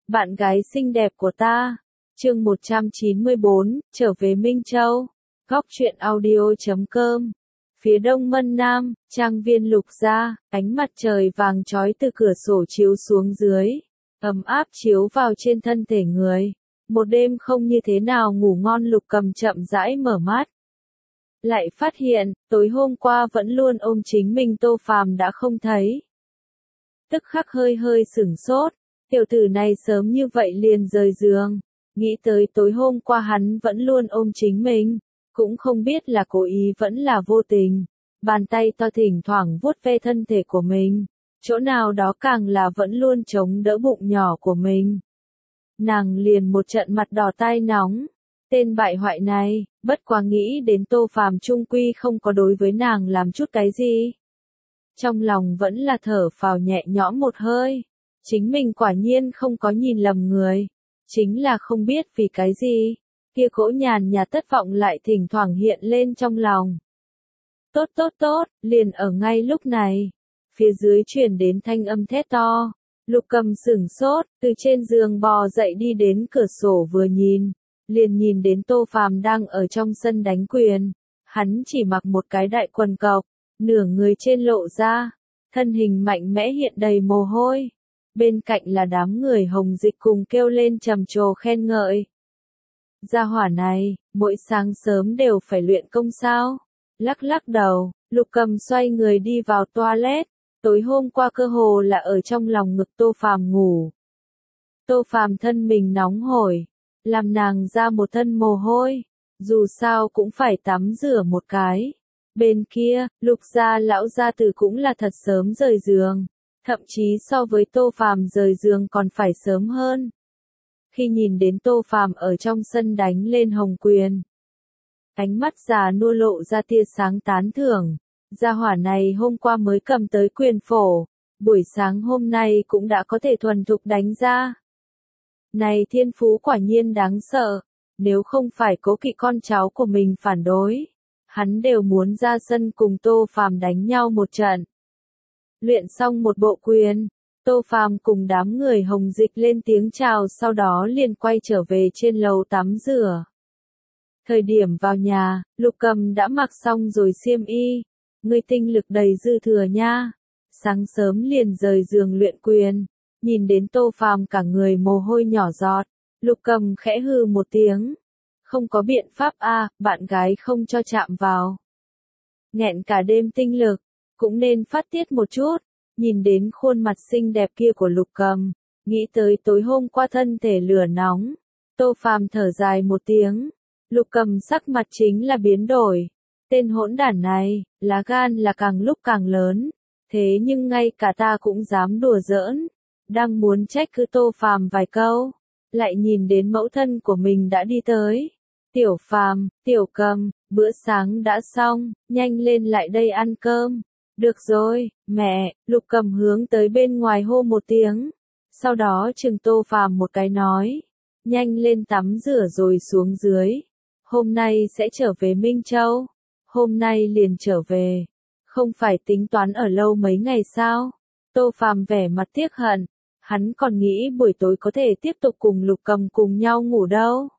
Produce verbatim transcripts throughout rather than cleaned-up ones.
bạn gái xinh đẹp của ta. Chương một trăm chín mươi bốn, trở về Minh Châu. Góc truyện audio chấm com. Phía đông Mân Nam, trang viên Lục gia, ánh mặt trời vàng chói từ cửa sổ chiếu xuống dưới, ấm áp chiếu vào trên thân thể người. Một đêm không như thế nào ngủ ngon, Lục Cầm chậm rãi mở mắt. Lại phát hiện, tối hôm qua vẫn luôn ôm chính mình Tô Phàm đã không thấy. Tức khắc hơi hơi sửng sốt, tiểu tử này sớm như vậy liền rời giường. Nghĩ tới tối hôm qua hắn vẫn luôn ôm chính mình, cũng không biết là cố ý vẫn là vô tình. Bàn tay to thỉnh thoảng vuốt ve thân thể của mình, chỗ nào đó càng là vẫn luôn chống đỡ bụng nhỏ của mình. Nàng liền một trận mặt đỏ tai nóng. Tên bại hoại này, bất quá nghĩ đến Tô Phàm trung quy không có đối với nàng làm chút cái gì. Trong lòng vẫn là thở phào nhẹ nhõm một hơi. Chính mình quả nhiên không có nhìn lầm người. Chính là không biết vì cái gì, kia cỗ nhàn nhạt thất vọng lại thỉnh thoảng hiện lên trong lòng. Tốt tốt tốt, liền ở ngay lúc này. Phía dưới truyền đến thanh âm thét to. Lục Cầm sửng sốt, từ trên giường bò dậy đi đến cửa sổ vừa nhìn. Liền nhìn đến Tô Phàm đang ở trong sân đánh quyền. Hắn chỉ mặc một cái đại quần cộc, nửa người trên lộ ra, thân hình mạnh mẽ hiện đầy mồ hôi. Bên cạnh là đám người Hồng Dịch cùng kêu lên trầm trồ khen ngợi. Gia hỏa này, mỗi sáng sớm đều phải luyện công sao? Lắc lắc đầu, Lục Cầm xoay người đi vào toilet. Tối hôm qua cơ hồ là ở trong lòng ngực Tô Phàm ngủ. Tô Phàm thân mình nóng hổi, làm nàng ra một thân mồ hôi, dù sao cũng phải tắm rửa một cái. Bên kia, Lục gia lão gia tử cũng là thật sớm rời giường, thậm chí so với Tô Phàm rời giường còn phải sớm hơn. Khi nhìn đến Tô Phàm ở trong sân đánh lên hồng quyền, ánh mắt già nua lộ ra tia sáng tán thưởng. Gia hỏa này hôm qua mới cầm tới quyền phổ, buổi sáng hôm nay cũng đã có thể thuần thục đánh ra. Này thiên phú quả nhiên đáng sợ, nếu không phải cố kỵ con cháu của mình phản đối, hắn đều muốn ra sân cùng Tô Phàm đánh nhau một trận. Luyện xong một bộ quyền, Tô Phàm cùng đám người Hồng Dịch lên tiếng chào, sau đó liền quay trở về trên lầu tắm rửa. Thời điểm vào nhà, Lục Cầm đã mặc xong rồi xiêm y, ngươi tinh lực đầy dư thừa nha. Sáng sớm liền rời giường luyện quyền, nhìn đến Tô Phàm cả người mồ hôi nhỏ giọt, Lục Cầm khẽ hừ một tiếng. Không có biện pháp a, à, bạn gái không cho chạm vào. Nghẹn cả đêm tinh lực, cũng nên phát tiết một chút. Nhìn đến khuôn mặt xinh đẹp kia của Lục Cầm, nghĩ tới tối hôm qua thân thể lửa nóng, Tô Phàm thở dài một tiếng. Lục Cầm sắc mặt chính là biến đổi. Tên hỗn đản này, lá gan là càng lúc càng lớn, thế nhưng ngay cả ta cũng dám đùa giỡn. Đang muốn trách cứ Tô Phàm vài câu, lại nhìn đến mẫu thân của mình đã đi tới. Tiểu Phàm, Tiểu Cầm, bữa sáng đã xong, nhanh lên lại đây ăn cơm. Được rồi, mẹ. Lục Cầm hướng tới bên ngoài hô một tiếng. Sau đó chừng Tô Phàm một cái nói, nhanh lên tắm rửa rồi xuống dưới. Hôm nay sẽ trở về Minh Châu. Hôm nay liền trở về. Không phải tính toán ở lâu mấy ngày sao? Tô Phàm vẻ mặt tiếc hận. Hắn còn nghĩ buổi tối có thể tiếp tục cùng Lục Cầm cùng nhau ngủ đâu.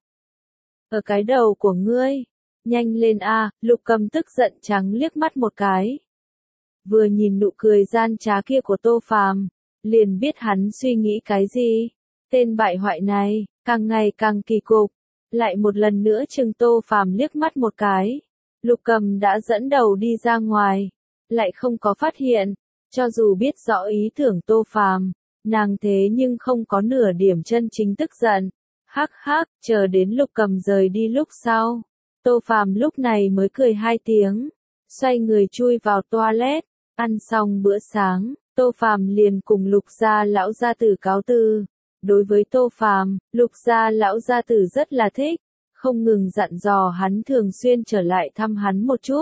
Ở cái đầu của ngươi. Nhanh lên a, à, Lục Cầm tức giận trắng liếc mắt một cái. Vừa nhìn nụ cười gian trá kia của Tô Phàm, liền biết hắn suy nghĩ cái gì. Tên bại hoại này, càng ngày càng kỳ cục. Lại một lần nữa chừng Tô Phàm liếc mắt một cái. Lục Cầm đã dẫn đầu đi ra ngoài, lại không có phát hiện. Cho dù biết rõ ý tưởng Tô Phàm, nàng thế nhưng không có nửa điểm chân chính tức giận. Hắc hắc, chờ đến Lục Cầm rời đi lúc sau, Tô Phàm lúc này mới cười hai tiếng, xoay người chui vào toilet. Ăn xong bữa sáng, Tô Phàm liền cùng Lục gia lão gia tử cáo từ. Đối với Tô Phàm, Lục gia lão gia tử rất là thích, không ngừng dặn dò hắn thường xuyên trở lại thăm hắn một chút.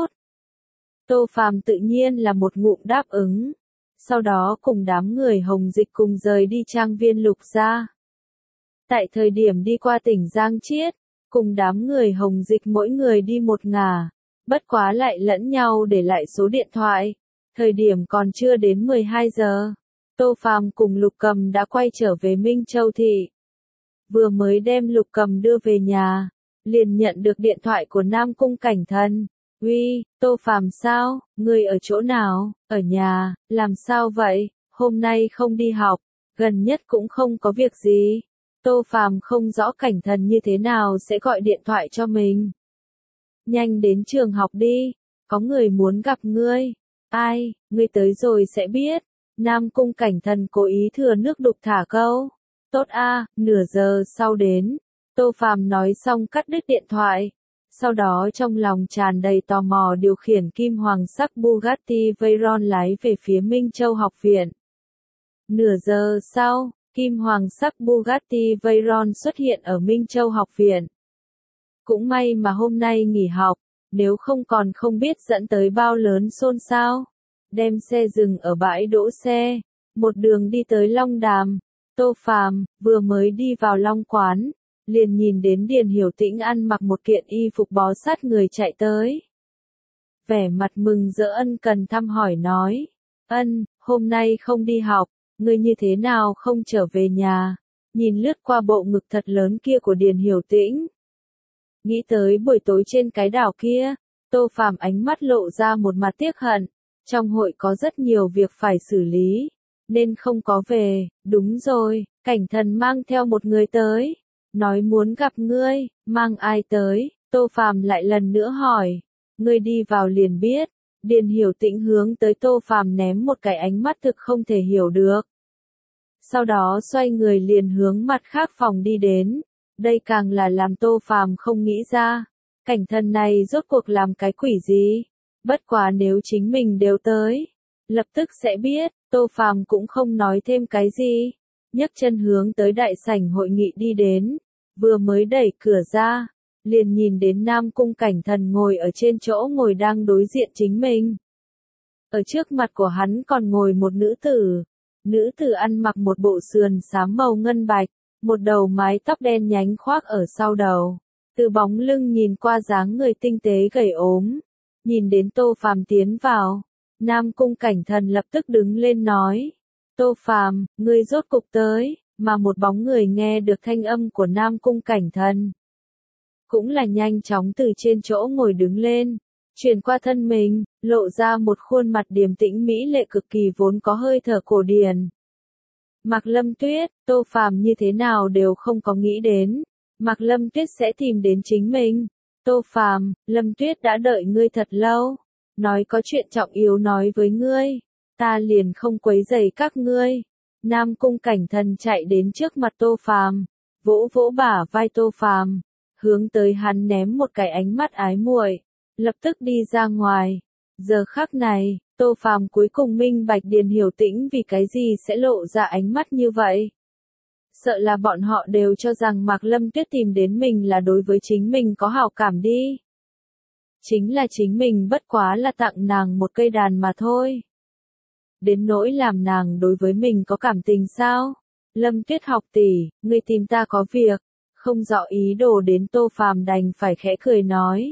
Tô Phàm tự nhiên là một ngụm đáp ứng. Sau đó cùng đám người Hồng Dịch cùng rời đi trang viên Lục gia. Tại thời điểm đi qua tỉnh Giang Chiết, cùng đám người Hồng Dịch mỗi người đi một ngả, bất quá lại lẫn nhau để lại số điện thoại. Thời điểm còn chưa đến mười hai giờ, Tô Phàm cùng Lục Cầm đã quay trở về Minh Châu thị. vừa mới đem Lục Cầm đưa về nhà, liền nhận được điện thoại của Nam Cung Cảnh Thần. Uy, Tô Phàm sao, ngươi ở chỗ nào? Ở nhà, làm sao vậy? Hôm nay không đi học, gần nhất cũng không có việc gì. Tô Phàm không rõ Cảnh Thần như thế nào sẽ gọi điện thoại cho mình. Nhanh đến trường học đi, có người muốn gặp ngươi. Ai, ngươi tới rồi sẽ biết. Nam Cung Cảnh Thần cố ý thừa nước đục thả câu. Tốt a, nửa giờ sau đến. Tô Phàm nói xong cắt đứt điện thoại. Sau đó trong lòng tràn đầy tò mò điều khiển kim hoàng sắc Bugatti Veyron lái về phía Minh Châu học viện. Nửa giờ sau, kim hoàng sắc Bugatti Veyron xuất hiện ở Minh Châu học viện. Cũng may mà hôm nay nghỉ học, nếu không còn không biết dẫn tới bao lớn xôn xao. Đem xe dừng ở bãi đỗ xe, một đường đi tới Long Đàm. Tô Phàm vừa mới đi vào Long Quán, liền nhìn đến Điền Hiểu Tĩnh ăn mặc một kiện y phục bó sát người chạy tới. Vẻ mặt mừng rỡ ân cần thăm hỏi nói, ân, hôm nay không đi học, ngươi như thế nào không trở về nhà, nhìn lướt qua bộ ngực thật lớn kia của Điền Hiểu Tĩnh. Nghĩ tới buổi tối trên cái đảo kia, Tô Phàm ánh mắt lộ ra một mặt tiếc hận, trong hội có rất nhiều việc phải xử lý, nên không có về. Đúng rồi, Cảnh Thần mang theo một người tới, nói muốn gặp ngươi. Mang ai tới? Tô Phàm lại lần nữa hỏi. Ngươi đi vào liền biết. Điền Hiểu Tĩnh hướng tới Tô Phàm ném một cái ánh mắt thực không thể hiểu được. Sau đó xoay người liền hướng mặt khác phòng đi đến. Đây càng là làm Tô Phàm không nghĩ ra, Cảnh Thần này rốt cuộc làm cái quỷ gì? Bất quá nếu chính mình đều tới, lập tức sẽ biết. Tô Phàm cũng không nói thêm cái gì, nhấc chân hướng tới đại sảnh hội nghị đi đến. Vừa mới đẩy cửa ra, liền nhìn đến Nam Cung Cảnh Thần ngồi ở trên chỗ ngồi đang đối diện chính mình. Ở trước mặt của hắn còn ngồi một nữ tử. Nữ tử ăn mặc một bộ sườn xám màu ngân bạch, một đầu mái tóc đen nhánh khoác ở sau đầu. Từ bóng lưng nhìn qua dáng người tinh tế gầy ốm. Nhìn đến Tô Phàm tiến vào, Nam Cung Cảnh Thần lập tức đứng lên nói. Tô Phàm, ngươi rốt cục tới, mà một bóng người nghe được thanh âm của Nam Cung Cảnh Thần. Cũng là nhanh chóng từ trên chỗ ngồi đứng lên, chuyển qua thân mình, lộ ra một khuôn mặt điềm tĩnh mỹ lệ cực kỳ vốn có hơi thở cổ điển. Mạc Lâm Tuyết, Tô Phàm như thế nào đều không có nghĩ đến, Mạc Lâm Tuyết sẽ tìm đến chính mình. Tô Phàm, Lâm Tuyết đã đợi ngươi thật lâu, nói có chuyện trọng yếu nói với ngươi, ta liền không quấy rầy các ngươi. Nam Cung Cảnh Thần chạy đến trước mặt Tô Phàm, vỗ vỗ bả vai Tô Phàm, hướng tới hắn ném một cái ánh mắt ái muội, lập tức đi ra ngoài. Giờ khắc này, Tô Phàm cuối cùng minh bạch Điền Hiểu Tĩnh vì cái gì sẽ lộ ra ánh mắt như vậy. Sợ là bọn họ đều cho rằng Mạc Lâm Tuyết tìm đến mình là đối với chính mình có hảo cảm đi. Chính là chính mình bất quá là tặng nàng một cây đàn mà thôi. Đến nỗi làm nàng đối với mình có cảm tình sao? Lâm Tuyết học tỷ, ngươi tìm ta có việc, không rõ ý đồ đến Tô Phàm đành phải khẽ cười nói.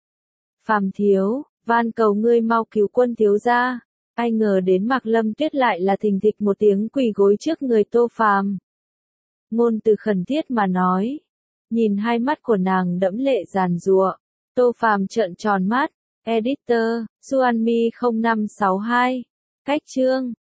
Phàm thiếu, van cầu ngươi mau cứu Quân thiếu gia. Ai ngờ đến Mạc Lâm Tuyết lại là thình thịch một tiếng quỳ gối trước người Tô Phàm. Ngôn từ khẩn thiết mà nói. Nhìn hai mắt của nàng đẫm lệ giàn giụa, Tô Phàm trợn tròn mắt. Editor, Xuanmi không năm sáu hai. Cách chương